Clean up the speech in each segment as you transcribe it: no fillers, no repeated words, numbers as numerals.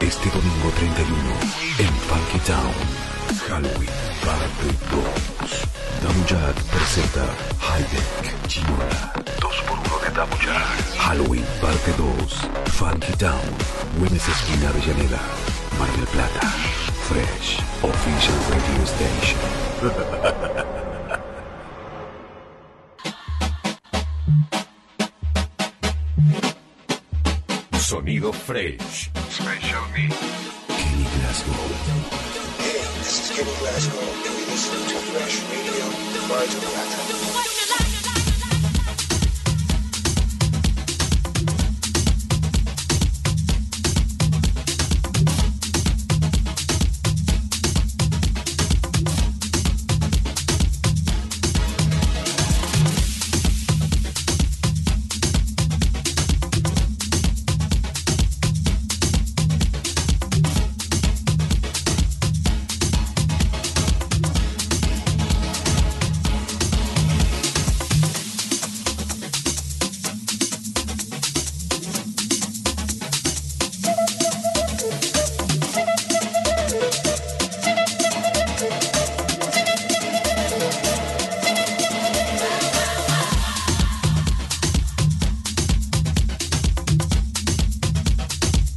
Este domingo 31 en Funky Town, Halloween parte 2. Damu Jack presenta Highdeck Ginola. 2x1 de Damu Jack. Halloween parte 2. Funky Town, Güemes Esquina Avellaneda, Mar del Plata. Fresh Official Radio Station. Sonido Fresh. Special Me. Kenny Glasgow. Hey, this is Kenny Glasgow. And you listen to Fresh Radio, Mar del Plata.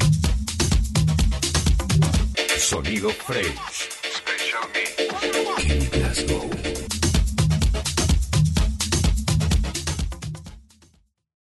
Sonido Fresh. Special Me.